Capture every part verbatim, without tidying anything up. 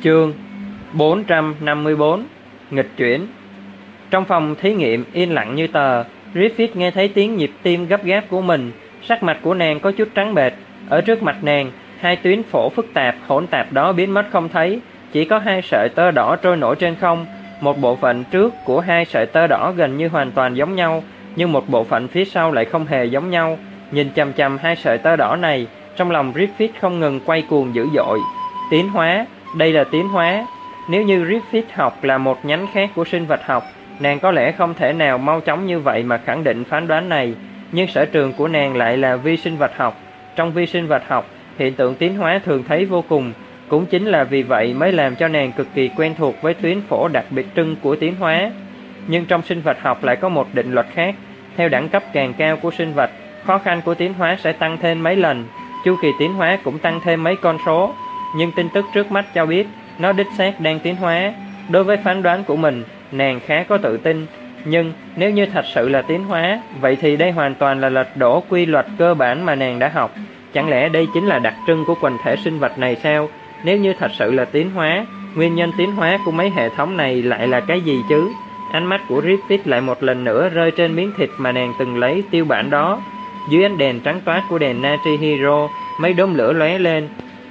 Chương bốn trăm năm mươi bốn. Nghịch chuyển. Trong phòng thí nghiệm yên lặng như tờ, Griffith nghe thấy tiếng nhịp tim gấp gáp của mình. Sắc mặt của nàng có chút trắng bệch. Ở trước mặt nàng, hai tuyến phổ phức tạp hỗn tạp đó biến mất không thấy, chỉ có hai sợi tơ đỏ trôi nổi trên không. Một bộ phận trước của hai sợi tơ đỏ gần như hoàn toàn giống nhau, nhưng một bộ phận phía sau lại không hề giống nhau. Nhìn chằm chằm hai sợi tơ đỏ này, trong lòng Griffith không ngừng quay cuồng dữ dội. Tiến hóa, đây là tiến hóa. Nếu như Griffith học là một nhánh khác của sinh vật học, nàng có lẽ không thể nào mau chóng như vậy mà khẳng định phán đoán này. Nhưng sở trường của nàng lại là vi sinh vật học. Trong vi sinh vật học, hiện tượng tiến hóa thường thấy vô cùng. Cũng chính là vì vậy mới làm cho nàng cực kỳ quen thuộc với tuyến phổ đặc biệt trưng của tiến hóa. Nhưng trong sinh vật học lại có một định luật khác. Theo đẳng cấp càng cao của sinh vật, khó khăn của tiến hóa sẽ tăng thêm mấy lần. Chu kỳ tiến hóa cũng tăng thêm mấy con số. Nhưng tin tức trước mắt cho biết nó đích xác đang tiến hóa. Đối với phán đoán của mình, nàng khá có tự tin. Nhưng nếu như thật sự là tiến hóa, vậy thì đây hoàn toàn là lật đổ quy luật cơ bản mà nàng đã học. Chẳng lẽ đây chính là đặc trưng của quần thể sinh vật này sao? Nếu như thật sự là tiến hóa, nguyên nhân tiến hóa của mấy hệ thống này lại là cái gì chứ? Ánh mắt của Griffith lại một lần nữa rơi trên miếng thịt mà nàng từng lấy tiêu bản đó. Dưới ánh đèn trắng toát của đèn Natri Hero, mấy đốm lửa lóe lên.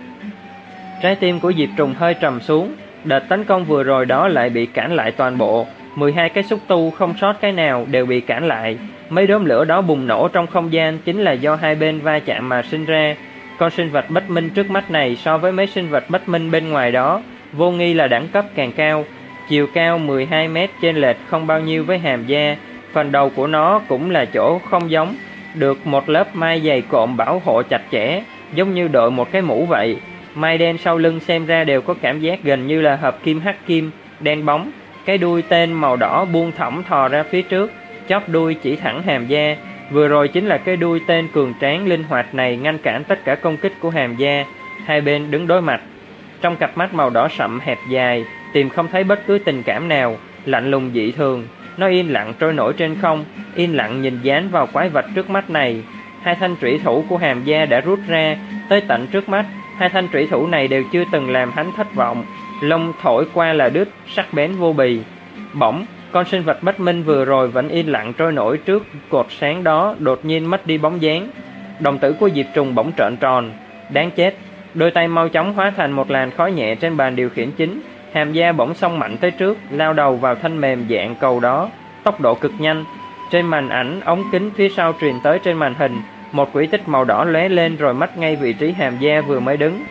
Trái tim của Diệp Trùng hơi trầm xuống. Đợt tấn công vừa rồi đó lại bị cản lại toàn bộ. mười hai cái xúc tu không sót cái nào đều bị cản lại. Mấy đốm lửa đó bùng nổ trong không gian chính là do hai bên va chạm mà sinh ra. Con sinh vật bất minh trước mắt này so với mấy sinh vật bất minh bên ngoài đó, vô nghi là đẳng cấp càng cao. Chiều cao mười hai mét chênh lệch không bao nhiêu với hàm da. Phần đầu của nó cũng là chỗ không giống, được một lớp mai dày cộm bảo hộ chặt chẽ, giống như đội một cái mũ vậy. Mai đen sau lưng xem ra đều có cảm giác gần như là hợp kim hắc kim, đen bóng. Cái đuôi tên màu đỏ buông thõng thò ra phía trước, chóp đuôi chỉ thẳng hàm da. Vừa rồi chính là cái đuôi tên cường tráng linh hoạt này ngăn cản tất cả công kích của hàm da. Hai bên đứng đối mặt. Trong cặp mắt màu đỏ sậm hẹp dài, tìm không thấy bất cứ tình cảm nào, lạnh lùng dị thường. Nó yên lặng trôi nổi trên không, yên lặng nhìn dán vào quái vật trước mắt này. Hai thanh trủy thủ của hàm da đã rút ra, tới tận trước mắt. Hai thanh trủy thủ này đều chưa từng làm hắn thất vọng. Lông thổi qua là đứt, sắc bén vô bì. Bỗng, con sinh vật bất minh vừa rồi vẫn yên lặng trôi nổi trước cột sáng đó đột nhiên mất đi bóng dáng. Đồng tử của Diệp Trùng bỗng trợn tròn. Đáng chết. Đôi tay mau chóng hóa thành một làn khói nhẹ trên bàn điều khiển chính. Hàm da bỗng xông mạnh tới trước, lao đầu vào thanh mềm dạng cầu đó, tốc độ cực nhanh. Trên màn ảnh, ống kính phía sau truyền tới trên màn hình, một quỹ tích màu đỏ lóe lên rồi mất ngay vị trí hàm da vừa mới đứng.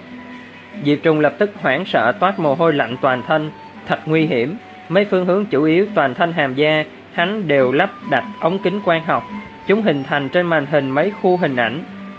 Diệp Trùng lập tức hoảng sợ toát mồ hôi lạnh toàn thân. Thật nguy hiểm. Mấy phương hướng chủ yếu toàn thân hàm da hắn đều lắp đặt ống kính quang học. Chúng hình thành trên màn hình mấy khu hình ảnh.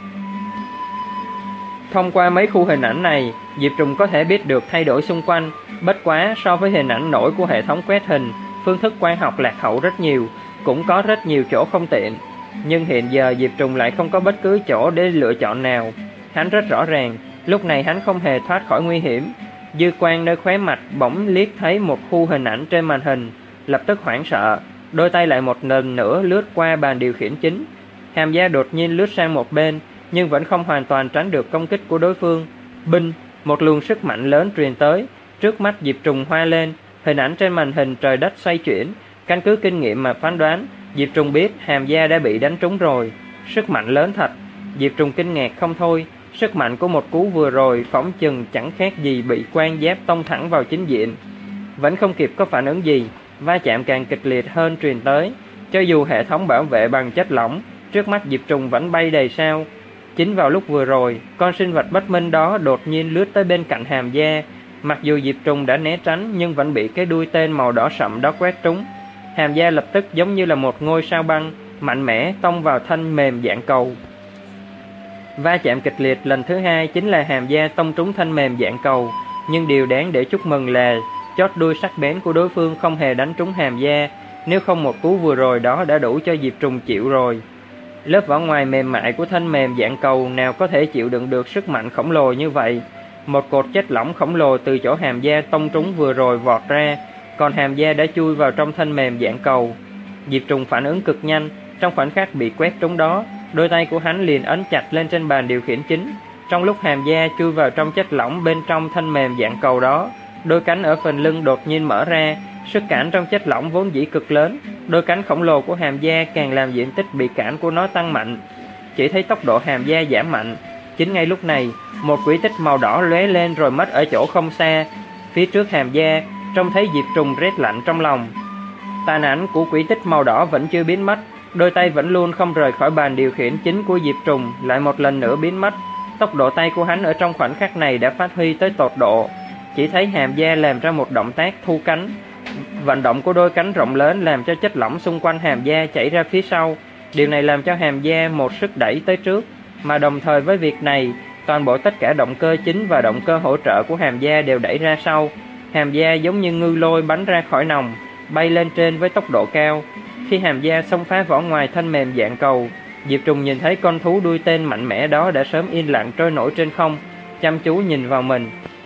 Thông qua mấy khu hình ảnh này, Diệp Trùng có thể biết được thay đổi xung quanh. Bất quá so với hình ảnh nổi của hệ thống quét hình, phương thức quang học lạc hậu rất nhiều, cũng có rất nhiều chỗ không tiện. Nhưng hiện giờ Diệp Trùng lại không có bất cứ chỗ để lựa chọn nào. Hắn rất rõ ràng, lúc này hắn không hề thoát khỏi nguy hiểm. Dư quang nơi khóe mặt bỗng liếc thấy một khu hình ảnh trên màn hình, lập tức hoảng sợ, đôi tay lại một lần nữa lướt qua bàn điều khiển chính. Hàm da đột nhiên lướt sang một bên, nhưng vẫn không hoàn toàn tránh được công kích của đối phương. Binh, một luồng sức mạnh lớn truyền tới, trước mắt Diệp Trùng hoa lên, hình ảnh trên màn hình trời đất xoay chuyển. Căn cứ kinh nghiệm mà phán đoán, Diệp Trùng biết hàm da đã bị đánh trúng rồi. Sức mạnh lớn thật. Diệp Trùng kinh ngạc không thôi. Sức mạnh của một cú vừa rồi phỏng chừng chẳng khác gì bị quan giáp tông thẳng vào chính diện. Vẫn không kịp có phản ứng gì, va chạm càng kịch liệt hơn truyền tới. Cho dù hệ thống bảo vệ bằng chất lỏng, trước mắt Diệp Trùng vẫn bay đầy sao. Chính vào lúc vừa rồi, con sinh vật bất minh đó đột nhiên lướt tới bên cạnh hàm da. Mặc dù Diệp Trùng đã né tránh nhưng vẫn bị cái đuôi tên màu đỏ sậm đó quét trúng. Hàm da lập tức giống như là một ngôi sao băng, mạnh mẽ tông vào thanh mềm dạng cầu. Va chạm kịch liệt lần thứ hai chính là hàm da tông trúng thanh mềm dạng cầu. Nhưng điều đáng để chúc mừng là chót đuôi sắc bén của đối phương không hề đánh trúng hàm da. Nếu không một cú vừa rồi đó đã đủ cho Diệp Trùng chịu rồi. Lớp vỏ ngoài mềm mại của thanh mềm dạng cầu nào có thể chịu đựng được sức mạnh khổng lồ như vậy. Một cột chất lỏng khổng lồ từ chỗ hàm da tông trúng vừa rồi vọt ra, còn hàm da đã chui vào trong thanh mềm dạng cầu. Diệp Trùng phản ứng cực nhanh, trong khoảnh khắc bị quét trúng đó, đôi tay của hắn liền ấn chặt lên trên bàn điều khiển chính. Trong lúc Hàm Gia chui vào trong chất lỏng bên trong thân mềm dạng cầu đó, đôi cánh ở phần lưng đột nhiên mở ra. Sức cản trong chất lỏng vốn dĩ cực lớn, đôi cánh khổng lồ của Hàm Gia càng làm diện tích bị cản của nó tăng mạnh. Chỉ thấy tốc độ Hàm Gia giảm mạnh. Chính ngay lúc này, một quỹ tích màu đỏ lóe lên rồi mất ở chỗ không xa. Phía trước Hàm Gia, trông thấy Diệp Trùng rét lạnh trong lòng. Tàn ảnh của quỹ tích màu đỏ vẫn chưa biến mất, đôi tay vẫn luôn không rời khỏi bàn điều khiển chính của Diệp Trùng lại một lần nữa biến mất. Tốc độ tay của hắn ở trong khoảnh khắc này đã phát huy tới tột độ. Chỉ thấy Hàm Gia làm ra một động tác thu cánh. Vận động của đôi cánh rộng lớn làm cho chất lỏng xung quanh Hàm Gia chảy ra phía sau. Điều này làm cho Hàm Gia một sức đẩy tới trước, mà đồng thời với việc này, toàn bộ tất cả động cơ chính và động cơ hỗ trợ của Hàm Gia đều đẩy ra sau. Hàm Gia giống như ngư lôi bắn ra khỏi nòng, bay lên trên với tốc độ cao. Khi Hàm Gia xông phá vỏ ngoài thân mềm dạng cầu, Diệp Trùng nhìn thấy con thú đuôi tên mạnh mẽ đó đã sớm yên lặng trôi nổi trên không, chăm chú nhìn vào mình.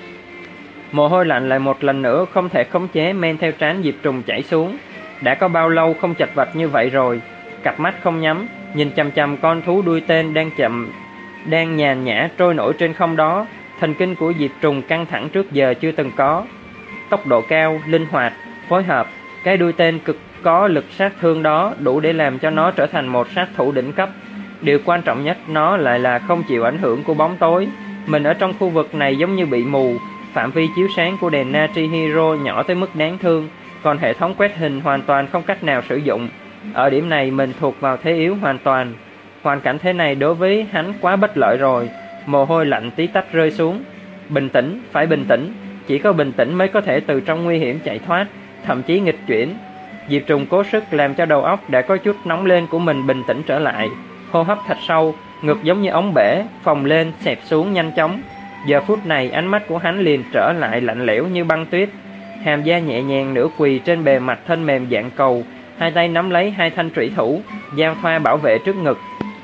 Mồ hôi lạnh lại một lần nữa không thể khống chế men theo trán Diệp Trùng chảy xuống. Đã có bao lâu không chật vật như vậy rồi. Cặp mắt không nhắm, nhìn chằm chằm con thú đuôi tên đang chậm, đang nhàn nhã trôi nổi trên không đó. Thần kinh của Diệp Trùng căng thẳng trước giờ chưa từng có. Tốc độ cao, linh hoạt, phối hợp, cái đuôi tên cực có lực sát thương đó đủ để làm cho nó trở thành một sát thủ đỉnh cấp. Điều quan trọng nhất nó lại là không chịu ảnh hưởng của bóng tối. Mình ở trong khu vực này giống như bị mù. Phạm vi chiếu sáng của đèn Natri Hero nhỏ tới mức đáng thương, còn hệ thống quét hình hoàn toàn không cách nào sử dụng. Ở điểm này mình thuộc vào thế yếu hoàn toàn. Hoàn cảnh thế này đối với hắn quá bất lợi rồi. Mồ hôi lạnh tí tách rơi xuống. Bình tĩnh, phải bình tĩnh. Chỉ có bình tĩnh mới có thể từ trong nguy hiểm chạy thoát, thậm chí nghịch chuyển. Diệp Trùng cố sức làm cho đầu óc đã có chút nóng lên của mình bình tĩnh trở lại. Hô hấp thật sâu, ngực giống như ống bể, phồng lên, xẹp xuống nhanh chóng. Giờ phút này ánh mắt của hắn liền trở lại lạnh lẽo như băng tuyết. Hàm Gia nhẹ nhàng nửa quỳ trên bề mặt thân mềm dạng cầu, hai tay nắm lấy hai thanh trủy thủ, giao thoa bảo vệ trước ngực.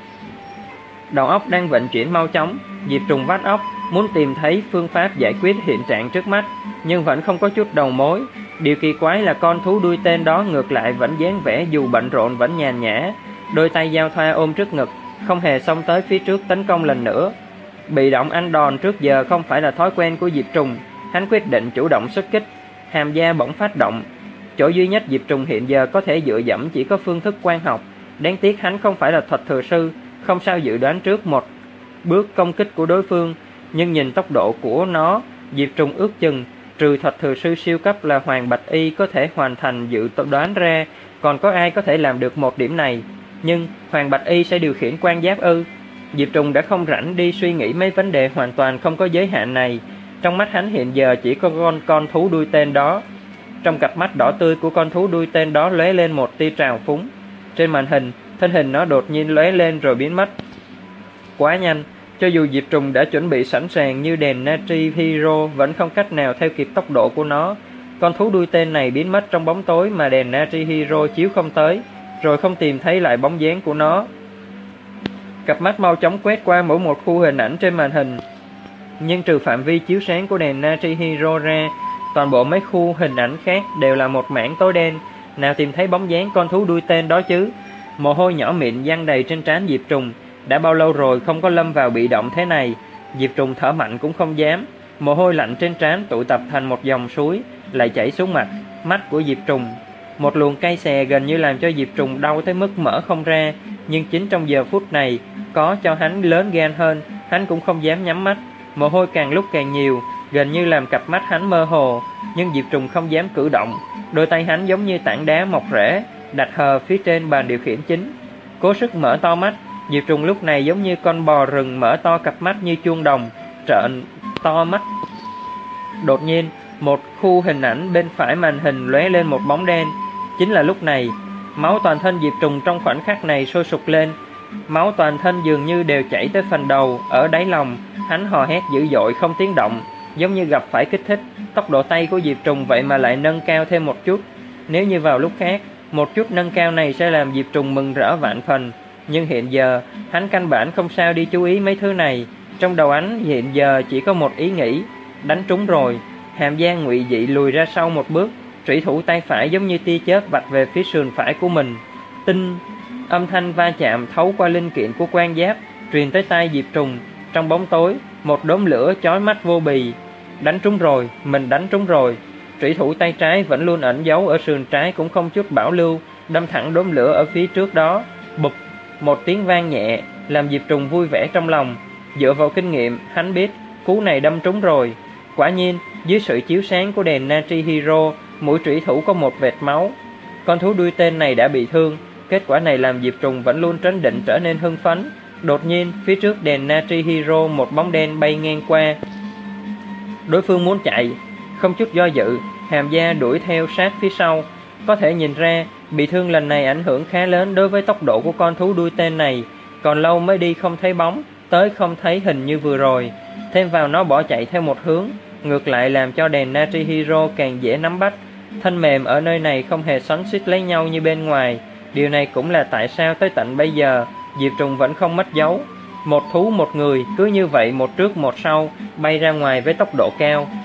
Đầu óc đang vận chuyển mau chóng, Diệp Trùng vắt óc, muốn tìm thấy phương pháp giải quyết hiện trạng trước mắt, nhưng vẫn không có chút đầu mối. Điều kỳ quái là con thú đuôi tên đó ngược lại vẫn dáng vẻ dù bận rộn vẫn nhàn nhã, đôi tay giao thoa ôm trước ngực, không hề xông tới phía trước tấn công lần nữa. Bị động ăn đòn trước giờ không phải là thói quen của Diệp Trùng, hắn quyết định chủ động xuất kích. Hàm Gia bỗng phát động. Chỗ duy nhất Diệp Trùng hiện giờ có thể dựa dẫm chỉ có phương thức quan học. Đáng tiếc hắn không phải là thuật thừa sư, không sao dự đoán trước một bước công kích của đối phương. Nhưng nhìn tốc độ của nó, Diệp Trùng ước chừng trừ thuật thừa sư siêu cấp là Hoàng Bạch Y có thể hoàn thành dự đoán ra, còn có ai có thể làm được một điểm này. Nhưng Hoàng Bạch Y sẽ điều khiển quan giáp ư? Diệp Trùng đã không rảnh đi suy nghĩ mấy vấn đề hoàn toàn không có giới hạn này. Trong mắt hắn hiện giờ chỉ có con con thú đuôi tên đó. Trong cặp mắt đỏ tươi của con thú đuôi tên đó lóe lên một tia trào phúng. Trên màn hình, thân hình nó đột nhiên lóe lên rồi biến mất. Quá nhanh, cho dù Diệp Trùng đã chuẩn bị sẵn sàng như đèn Natri Hero vẫn không cách nào theo kịp tốc độ của nó. Con thú đuôi tên này biến mất trong bóng tối mà đèn Natri Hero chiếu không tới, rồi không tìm thấy lại bóng dáng của nó. Cặp mắt mau chóng quét qua mỗi một khu hình ảnh trên màn hình. Nhưng trừ phạm vi chiếu sáng của đèn Natri Hero ra, toàn bộ mấy khu hình ảnh khác đều là một mảng tối đen. Nào tìm thấy bóng dáng con thú đuôi tên đó chứ? Mồ hôi nhỏ mịn văng đầy trên trán Diệp Trùng. Đã bao lâu rồi không có lâm vào bị động thế này. Diệp Trùng thở mạnh cũng không dám. Mồ hôi lạnh trên trán tụ tập thành một dòng suối, lại chảy xuống mặt, mắt của Diệp Trùng. Một luồng cay xè gần như làm cho Diệp Trùng đau tới mức mở không ra. Nhưng chính trong giờ phút này, có cho hắn lớn gan hơn, hắn cũng không dám nhắm mắt. Mồ hôi càng lúc càng nhiều, gần như làm cặp mắt hắn mơ hồ. Nhưng Diệp Trùng không dám cử động. Đôi tay hắn giống như tảng đá mọc rễ, đặt hờ phía trên bàn điều khiển chính. Cố sức mở to mắt. Diệp Trùng lúc này giống như con bò rừng mở to cặp mắt như chuông đồng, trợn to mắt. Đột nhiên, một khu hình ảnh bên phải màn hình lóe lên một bóng đen. Chính là lúc này, máu toàn thân Diệp Trùng trong khoảnh khắc này sôi sục lên. Máu toàn thân dường như đều chảy tới phần đầu, ở đáy lòng. Hắn hò hét dữ dội không tiếng động, giống như gặp phải kích thích. Tốc độ tay của Diệp Trùng vậy mà lại nâng cao thêm một chút. Nếu như vào lúc khác, một chút nâng cao này sẽ làm Diệp Trùng mừng rỡ vạn phần. Nhưng hiện giờ, hắn căn bản không sao đi chú ý mấy thứ này. Trong đầu hắn hiện giờ chỉ có một ý nghĩ, đánh trúng rồi. Hàm Gia ngụy dị lùi ra sau một bước, trủy thủ tay phải giống như tia chớp vạch về phía sườn phải của mình. Tinh, âm thanh va chạm thấu qua linh kiện của quan giáp, truyền tới tai Diệp Trùng. Trong bóng tối, một đốm lửa chói mắt vô bì. Đánh trúng rồi, mình đánh trúng rồi. Trủy thủ tay trái vẫn luôn ẩn giấu ở sườn trái cũng không chút bảo lưu, đâm thẳng đốm lửa ở phía trước đó. Bụp, một tiếng vang nhẹ, làm Diệp Trùng vui vẻ trong lòng. Dựa vào kinh nghiệm, hắn biết cú này đâm trúng rồi. Quả nhiên, dưới sự chiếu sáng của đèn Natri Hero, mũi trủy thủ có một vệt máu. Con thú đuôi tên này đã bị thương. Kết quả này làm Diệp Trùng vẫn luôn trấn định trở nên hưng phấn. Đột nhiên, phía trước đèn Natri Hero một bóng đen bay ngang qua. Đối phương muốn chạy, không chút do dự, Hàm Gia đuổi theo sát phía sau. Có thể nhìn ra, bị thương lần này ảnh hưởng khá lớn đối với tốc độ của con thú đuôi tên này. Còn lâu mới đi không thấy bóng, tới không thấy hình như vừa rồi. Thêm vào nó bỏ chạy theo một hướng, ngược lại làm cho đèn Natri Hero càng dễ nắm bắt. Thân mềm ở nơi này không hề xoắn xuýt lấy nhau như bên ngoài. Điều này cũng là tại sao tới tận bây giờ Diệp Trùng vẫn không mất dấu. Một thú một người cứ như vậy một trước một sau bay ra ngoài với tốc độ cao.